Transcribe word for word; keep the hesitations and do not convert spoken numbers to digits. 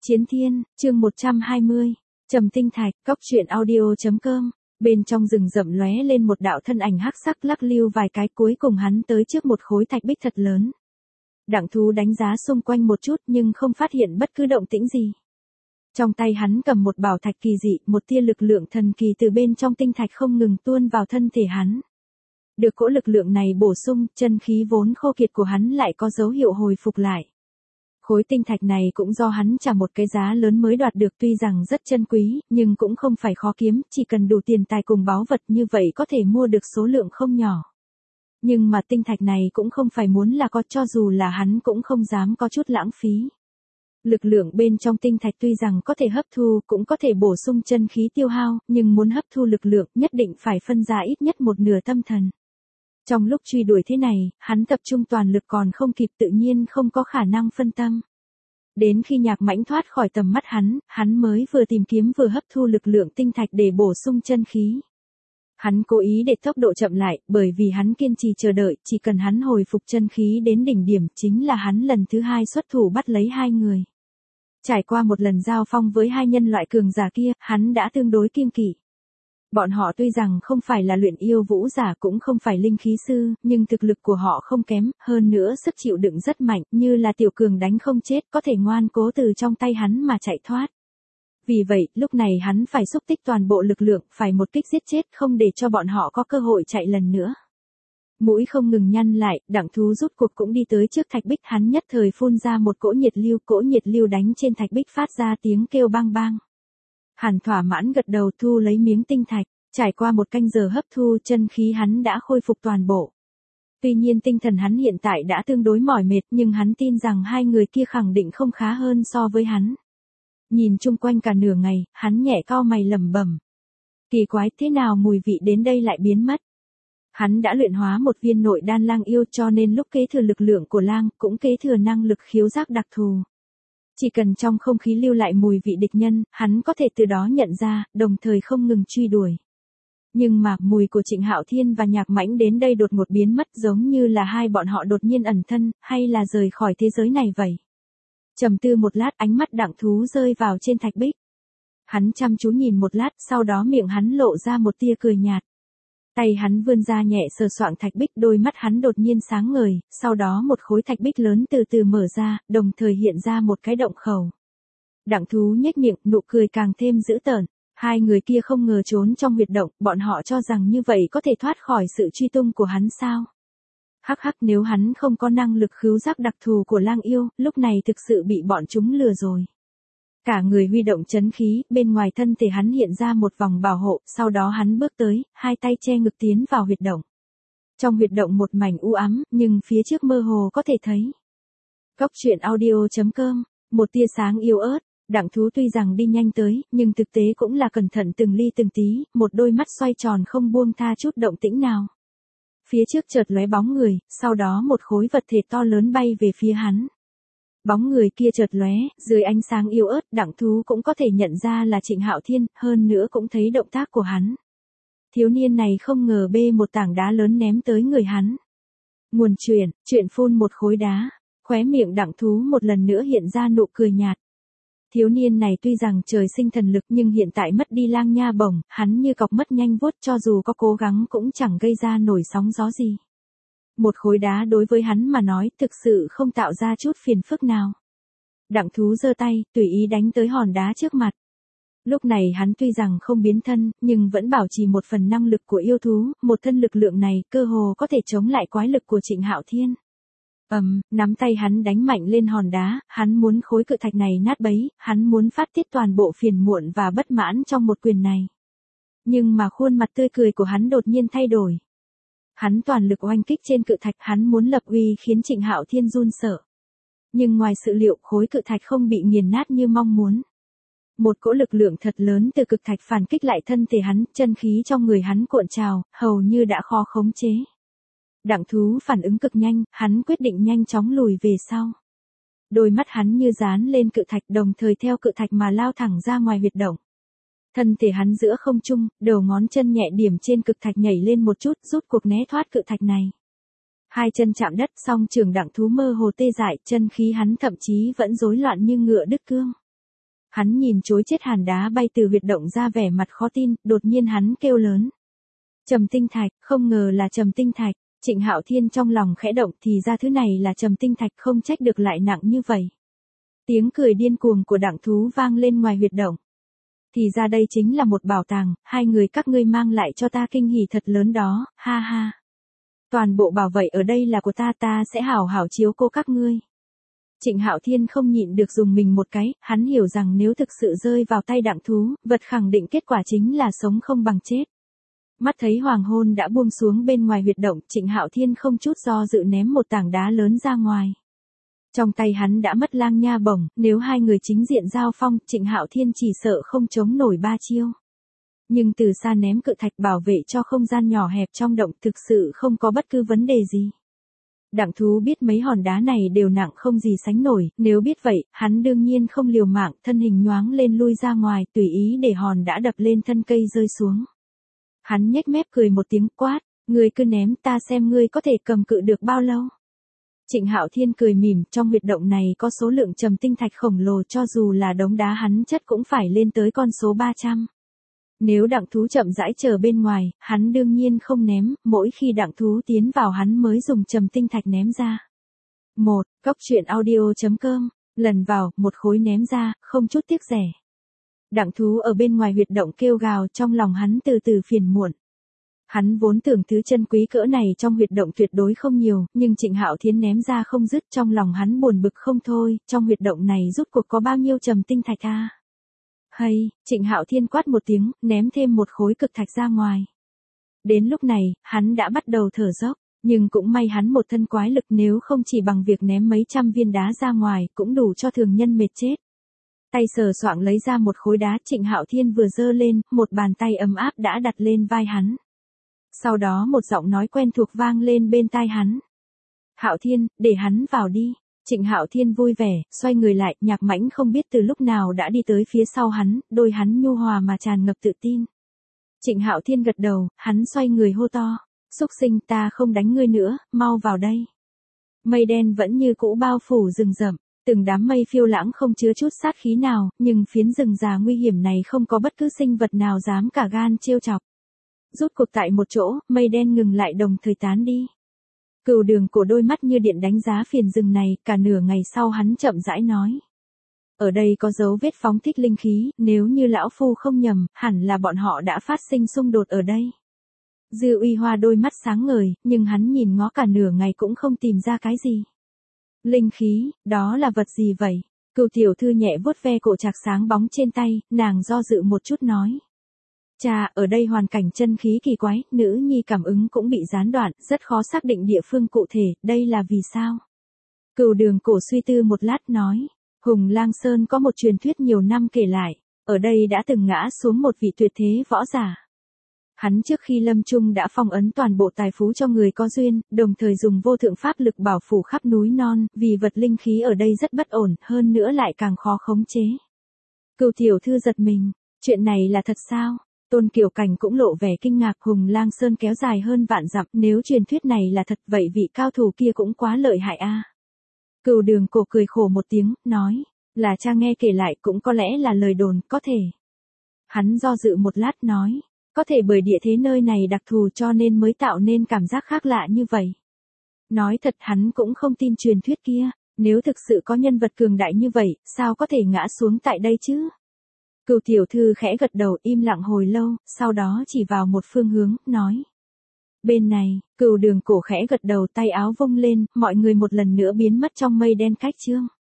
Chiến Thiên, chương một trăm hai mươi. Trầm Tinh Thạch, cốc truyện audio.com. Bên trong rừng rậm lóe lên một đạo thân ảnh hắc sắc lắc lưu vài cái, cuối cùng hắn tới trước một khối thạch bích thật lớn. Đặng Thú đánh giá xung quanh một chút nhưng không phát hiện bất cứ động tĩnh gì. Trong tay hắn cầm một bảo thạch kỳ dị, một tia lực lượng thần kỳ từ bên trong tinh thạch không ngừng tuôn vào thân thể hắn. Được cỗ lực lượng này bổ sung, chân khí vốn khô kiệt của hắn lại có dấu hiệu hồi phục lại. Khối tinh thạch này cũng do hắn trả một cái giá lớn mới đoạt được, tuy rằng rất chân quý, nhưng cũng không phải khó kiếm, chỉ cần đủ tiền tài cùng báu vật như vậy có thể mua được số lượng không nhỏ. Nhưng mà tinh thạch này cũng không phải muốn là có, cho dù là hắn cũng không dám có chút lãng phí. Lực lượng bên trong tinh thạch tuy rằng có thể hấp thu, cũng có thể bổ sung chân khí tiêu hao, nhưng muốn hấp thu lực lượng nhất định phải phân ra ít nhất một nửa tâm thần. Trong lúc truy đuổi thế này, hắn tập trung toàn lực còn không kịp, tự nhiên không có khả năng phân tâm. Đến khi Nhạc Mãnh thoát khỏi tầm mắt hắn, hắn mới vừa tìm kiếm vừa hấp thu lực lượng tinh thạch để bổ sung chân khí. Hắn cố ý để tốc độ chậm lại, bởi vì hắn kiên trì chờ đợi, chỉ cần hắn hồi phục chân khí đến đỉnh điểm, chính là hắn lần thứ hai xuất thủ bắt lấy hai người. Trải qua một lần giao phong với hai nhân loại cường giả kia, hắn đã tương đối kiêng kỵ. Bọn họ tuy rằng không phải là luyện yêu vũ giả, cũng không phải linh khí sư, nhưng thực lực của họ không kém, hơn nữa sức chịu đựng rất mạnh, như là tiểu cường đánh không chết, có thể ngoan cố từ trong tay hắn mà chạy thoát. Vì vậy, lúc này hắn phải xúc tích toàn bộ lực lượng, phải một kích giết chết, không để cho bọn họ có cơ hội chạy lần nữa. Mũi không ngừng nhăn lại, Đặng Thú rút cuộc cũng đi tới trước thạch bích, hắn nhất thời phun ra một cỗ nhiệt lưu, cỗ nhiệt lưu đánh trên thạch bích phát ra tiếng kêu bang bang. Hàn thỏa mãn gật đầu thu lấy miếng tinh thạch, trải qua một canh giờ hấp thu, chân khí hắn đã khôi phục toàn bộ. Tuy nhiên tinh thần hắn hiện tại đã tương đối mỏi mệt, nhưng hắn tin rằng hai người kia khẳng định không khá hơn so với hắn. Nhìn chung quanh cả nửa ngày, hắn nhẹ cau mày lẩm bẩm. Kỳ quái, thế nào mùi vị đến đây lại biến mất? Hắn đã luyện hóa một viên nội đan lang yêu, cho nên lúc kế thừa lực lượng của lang, cũng kế thừa năng lực khiếu giác đặc thù. Chỉ cần trong không khí lưu lại mùi vị địch nhân, hắn có thể từ đó nhận ra, đồng thời không ngừng truy đuổi. Nhưng mà, mùi của Trịnh Hạo Thiên và Nhạc Mãnh đến đây đột ngột biến mất, giống như là hai bọn họ đột nhiên ẩn thân, hay là rời khỏi thế giới này vậy. Trầm tư một lát, ánh mắt Đặng Thú rơi vào trên thạch bích. Hắn chăm chú nhìn một lát, sau đó miệng hắn lộ ra một tia cười nhạt. Tay hắn vươn ra nhẹ sờ soạng thạch bích, đôi mắt hắn đột nhiên sáng ngời, sau đó một khối thạch bích lớn từ từ mở ra, đồng thời hiện ra một cái động khẩu. Đặng Thú nhếch miệng, nụ cười càng thêm dữ tợn. Hai người kia không ngờ trốn trong huyệt động, bọn họ cho rằng như vậy có thể thoát khỏi sự truy tung của hắn sao? Hắc hắc, nếu hắn không có năng lực khứu giác đặc thù của lang yêu, lúc này thực sự bị bọn chúng lừa rồi. Cả người huy động chấn khí, bên ngoài thân thể hắn hiện ra một vòng bảo hộ, sau đó hắn bước tới, hai tay che ngực tiến vào huyệt động. Trong huyệt động một mảnh u ám, nhưng phía trước mơ hồ có thể thấy. Cốc truyện audio.com, một tia sáng yếu ớt. Đặng Thú tuy rằng đi nhanh tới, nhưng thực tế cũng là cẩn thận từng ly từng tí, một đôi mắt xoay tròn không buông tha chút động tĩnh nào. Phía trước chợt lóe bóng người, sau đó một khối vật thể to lớn bay về phía hắn. Bóng người kia chợt lóe, dưới ánh sáng yếu ớt, Đặng Thú cũng có thể nhận ra là Trịnh Hạo Thiên, hơn nữa cũng thấy động tác của hắn. Thiếu niên này không ngờ bê một tảng đá lớn ném tới người hắn. Nguồn chuyện, chuyện phun một khối đá, khóe miệng Đặng Thú một lần nữa hiện ra nụ cười nhạt. Thiếu niên này tuy rằng trời sinh thần lực nhưng hiện tại mất đi lang nha bổng, hắn như cọc mất nhanh vuốt, cho dù có cố gắng cũng chẳng gây ra nổi sóng gió gì. Một khối đá đối với hắn mà nói thực sự không tạo ra chút phiền phức nào. Đặng Thú giơ tay, tùy ý đánh tới hòn đá trước mặt. Lúc này hắn tuy rằng không biến thân, nhưng vẫn bảo trì một phần năng lực của yêu thú, một thân lực lượng này cơ hồ có thể chống lại quái lực của Trịnh Hạo Thiên. Ầm, um, nắm tay hắn đánh mạnh lên hòn đá, hắn muốn khối cự thạch này nát bấy, hắn muốn phát tiết toàn bộ phiền muộn và bất mãn trong một quyền này. Nhưng mà khuôn mặt tươi cười của hắn đột nhiên thay đổi. Hắn toàn lực oanh kích trên cự thạch, hắn muốn lập uy khiến Trịnh Hạo Thiên run sợ. Nhưng ngoài sự liệu, khối cự thạch không bị nghiền nát như mong muốn. Một cỗ lực lượng thật lớn từ cực thạch phản kích lại thân thể hắn, chân khí trong người hắn cuộn trào, hầu như đã khó khống chế. Đặng Thú phản ứng cực nhanh, hắn quyết định nhanh chóng lùi về sau. Đôi mắt hắn như dán lên cự thạch, đồng thời theo cự thạch mà lao thẳng ra ngoài huyệt động. Thân thể hắn giữa không trung, đầu ngón chân nhẹ điểm trên cực thạch nhảy lên một chút, rút cuộc né thoát cự thạch này. Hai chân chạm đất, song trường Đặng Thú mơ hồ tê dại, chân khí hắn thậm chí vẫn rối loạn như ngựa đứt cương. Hắn nhìn chối chết hàn đá bay từ huyệt động ra vẻ mặt khó tin, đột nhiên hắn kêu lớn. Trầm tinh thạch, không ngờ là trầm tinh thạch. Trịnh Hạo Thiên trong lòng khẽ động, thì ra thứ này là trầm tinh thạch, không trách được lại nặng như vậy. Tiếng cười điên cuồng của Đặng Thú vang lên ngoài huyệt động. Thì ra đây chính là một bảo tàng, hai người các ngươi mang lại cho ta kinh hỉ thật lớn đó, ha ha. Toàn bộ bảo vệ ở đây là của ta, ta sẽ hảo hảo chiếu cô các ngươi. Trịnh Hạo Thiên không nhịn được dùng mình một cái, hắn hiểu rằng nếu thực sự rơi vào tay Đặng Thú, vật khẳng định kết quả chính là sống không bằng chết. Mắt thấy hoàng hôn đã buông xuống bên ngoài huyệt động, Trịnh Hạo Thiên không chút do dự ném một tảng đá lớn ra ngoài. Trong tay hắn đã mất lang nha bổng, nếu hai người chính diện giao phong, Trịnh Hạo Thiên chỉ sợ không chống nổi ba chiêu. Nhưng từ xa ném cự thạch bảo vệ cho không gian nhỏ hẹp trong động thực sự không có bất cứ vấn đề gì. Đặng Thú biết mấy hòn đá này đều nặng không gì sánh nổi, nếu biết vậy, hắn đương nhiên không liều mạng, thân hình nhoáng lên lui ra ngoài, tùy ý để hòn đá đập lên thân cây rơi xuống. Hắn nhếch mép cười một tiếng quát, ngươi cứ ném, ta xem ngươi có thể cầm cự được bao lâu. Trịnh Hạo Thiên cười mỉm, trong huyệt động này có số lượng trầm tinh thạch khổng lồ, cho dù là đống đá hắn chất cũng phải lên tới con số ba trăm. Nếu Đặng Thú chậm rãi chờ bên ngoài, hắn đương nhiên không ném, mỗi khi Đặng Thú tiến vào hắn mới dùng trầm tinh thạch ném ra. một. Cốc truyện audio chấm com, lần vào, một khối ném ra, không chút tiếc rẻ. Đặng Thú ở bên ngoài huyệt động kêu gào, trong lòng hắn từ từ phiền muộn. Hắn vốn tưởng thứ chân quý cỡ này trong huyệt động tuyệt đối không nhiều, nhưng Trịnh Hạo Thiên ném ra không dứt, trong lòng hắn buồn bực không thôi, trong huyệt động này rút cuộc có bao nhiêu trầm tinh thạch a? Hay, Trịnh Hạo Thiên quát một tiếng, ném thêm một khối cực thạch ra ngoài. Đến lúc này, hắn đã bắt đầu thở dốc, nhưng cũng may hắn một thân quái lực, nếu không chỉ bằng việc ném mấy trăm viên đá ra ngoài, cũng đủ cho thường nhân mệt chết. Tay sờ soạng lấy ra một khối đá, Trịnh Hạo Thiên vừa giơ lên, một bàn tay ấm áp đã đặt lên vai hắn. Sau đó một giọng nói quen thuộc vang lên bên tai hắn. Hạo Thiên, để hắn vào đi. Trịnh Hạo Thiên vui vẻ, xoay người lại, Nhạc Mãnh không biết từ lúc nào đã đi tới phía sau hắn, đôi hắn nhu hòa mà tràn ngập tự tin. Trịnh Hạo Thiên gật đầu, hắn xoay người hô to, xúc sinh, ta không đánh ngươi nữa, mau vào đây. Mây đen vẫn như cũ bao phủ rừng rậm, từng đám mây phiêu lãng không chứa chút sát khí nào, nhưng phiến rừng già nguy hiểm này không có bất cứ sinh vật nào dám cả gan trêu chọc. Rút cuộc tại một chỗ, mây đen ngừng lại đồng thời tán đi. Cửu Đường Cổ đôi mắt như điện đánh giá phiền rừng này, cả nửa ngày sau hắn chậm rãi nói. Ở đây có dấu vết phóng thích linh khí, nếu như lão phu không nhầm, hẳn là bọn họ đã phát sinh xung đột ở đây. Dư Uy Hoa đôi mắt sáng ngời, nhưng hắn nhìn ngó cả nửa ngày cũng không tìm ra cái gì. Linh khí, đó là vật gì vậy? Cửu tiểu thư nhẹ vuốt ve cổ trạc sáng bóng trên tay, nàng do dự một chút nói. Chà, ở đây hoàn cảnh chân khí kỳ quái, nữ nhi cảm ứng cũng bị gián đoạn, rất khó xác định địa phương cụ thể, đây là vì sao? Cửu Đường Cổ suy tư một lát nói, Hùng Lang Sơn có một truyền thuyết nhiều năm kể lại, ở đây đã từng ngã xuống một vị tuyệt thế võ giả. Hắn trước khi lâm chung đã phong ấn toàn bộ tài phú cho người có duyên, đồng thời dùng vô thượng pháp lực bảo phủ khắp núi non, vì vật linh khí ở đây rất bất ổn, hơn nữa lại càng khó khống chế. Cửu tiểu thư giật mình, chuyện này là thật sao? Tôn Kiều Cảnh cũng lộ vẻ kinh ngạc, Hùng Lang Sơn kéo dài hơn vạn dặm, nếu truyền thuyết này là thật vậy vị cao thủ kia cũng quá lợi hại a. À. Cửu Đường Cổ cười khổ một tiếng, nói, là cha nghe kể lại, cũng có lẽ là lời đồn, có thể. Hắn do dự một lát nói, có thể bởi địa thế nơi này đặc thù cho nên mới tạo nên cảm giác khác lạ như vậy. Nói thật hắn cũng không tin truyền thuyết kia, nếu thực sự có nhân vật cường đại như vậy, sao có thể ngã xuống tại đây chứ? Cửu tiểu thư khẽ gật đầu, im lặng hồi lâu, sau đó chỉ vào một phương hướng, nói. Bên này, Cửu Đường Cổ khẽ gật đầu, tay áo vung lên, mọi người một lần nữa biến mất trong mây đen cách chương.